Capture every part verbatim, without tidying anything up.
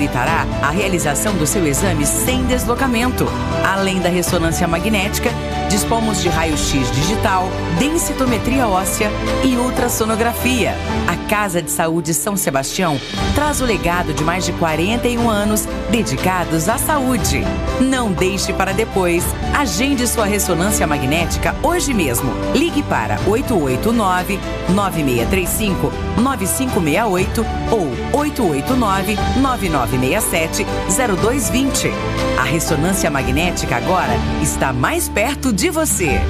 possibilitará a realização do seu exame sem deslocamento. Além da ressonância magnética, dispomos de raio-x digital, densitometria óssea e ultrassonografia. A Casa de Saúde São Sebastião traz o legado de mais de quarenta e um anos dedicados à saúde. Não deixe para depois. Agende sua ressonância magnética hoje mesmo. Ligue para oito oito nove, nove seis três cinco, nove cinco seis oito ou oito oito nove, nove nove seis sete, zero dois dois zero. A ressonância magnética agora está mais perto de você.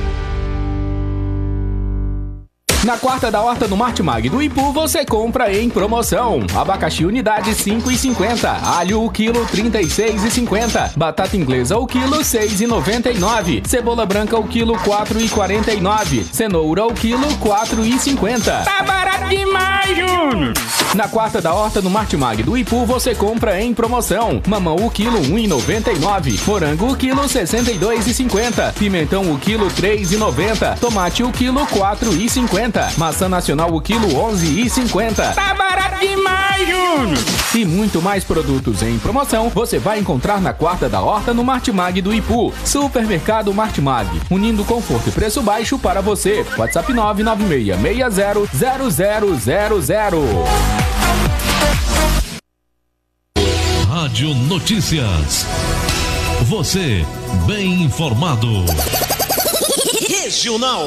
Na quarta da horta no Martimag do Ipu, você compra em promoção. Abacaxi unidade cinco reais e cinquenta centavos. Alho o quilo trinta e seis reais e cinquenta centavos. Batata inglesa o quilo seis reais e noventa e nove centavos. Cebola branca o quilo quatro reais e quarenta e nove centavos. Cenoura o quilo quatro reais e cinquenta centavos. Tá barato demais, Júnior! Na quarta da horta no Martimag do Ipu, você compra em promoção. Mamão o quilo um real e noventa e nove centavos. Morango o quilo sessenta e dois reais e cinquenta centavos. Pimentão o quilo três reais e noventa centavos. Tomate o quilo quatro reais e cinquenta centavos. Maçã nacional o quilo onze reais e cinquenta centavos. Tá barato demais, Júnior! E muito mais produtos em promoção você vai encontrar na quarta da horta no Martimag do Ipu. Supermercado Martimag, unindo conforto e preço baixo para você. WhatsApp nove nove seis seis zero zero zero zero zero. Rádio Notícias. Você bem informado. Regional.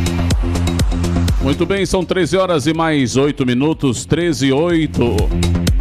Muito bem, são treze horas e mais oito minutos, treze e oito.